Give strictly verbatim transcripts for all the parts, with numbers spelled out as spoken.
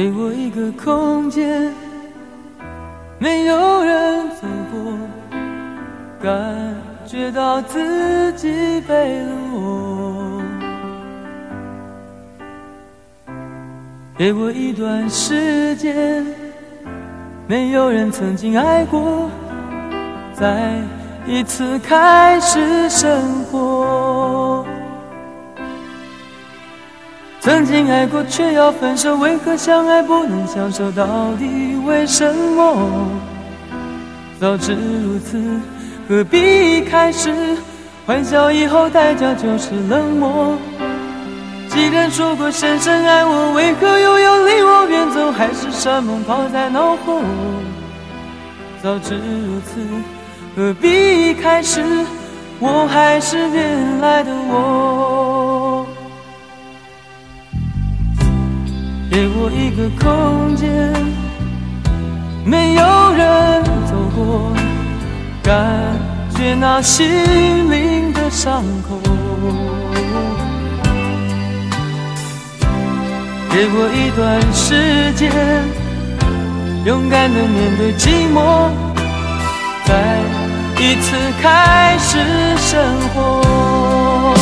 给我一个空间，没有人走过，感觉到自己被冷落。给我一段时间，没有人曾经爱过，再一次开始生活。曾经爱过却要分手，为何相爱不能相守？到底为什么？早知如此，何必一开始？欢笑以后代价就是冷漠。既然说过深深爱我，为何又要离我远走？海誓山盟抛在脑后。早知如此，何必一开始？我还是原来的我。给我一个空间，没有人走过，感觉那心灵的伤口。给我一段时间，勇敢地面对寂寞，再一次开始生活。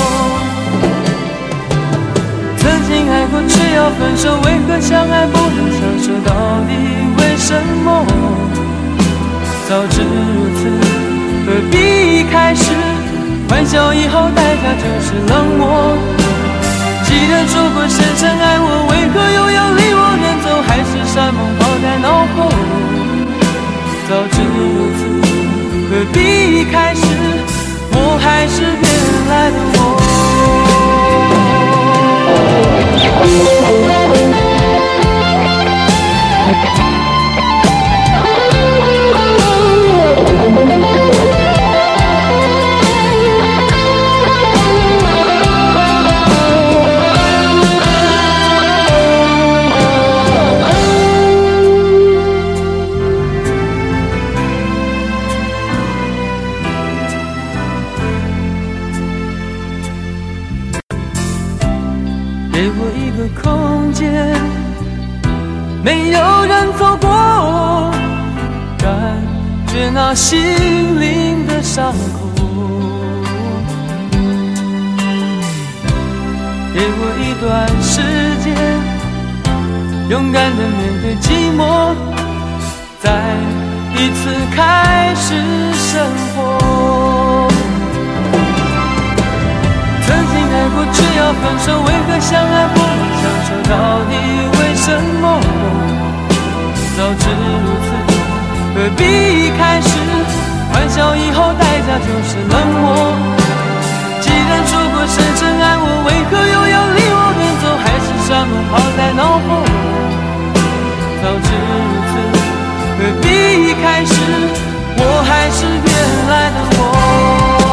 曾经爱过却要分手，为何相爱不能相守？到底为什么？早知如此，何必一开始？欢笑以后代价就是冷漠。既然说过深深爱我，为何又要离我远走？海誓山盟抛在脑后。早知如此，何必一开始？我还是原来的我。给我一个空间，没有人走过，感觉那心灵的伤口。给我一段时间，勇敢地面对寂寞，再一次开始生活。曾经爱过却要分手，为何相爱不能相守？到底为什么？早知如此，何必一开始？欢笑以后代价就是冷漠。既然说过深深爱我，为何又要离我远走？海誓山盟抛在脑后。早知如此，何必一开始？我还是原来的我。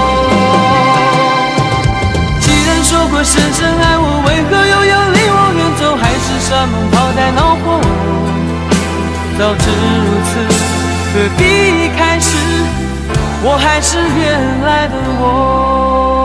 说过深深爱我，为何又要离我远走？海誓山盟抛在脑后。早知如此，何必一开始？我还是原来的我。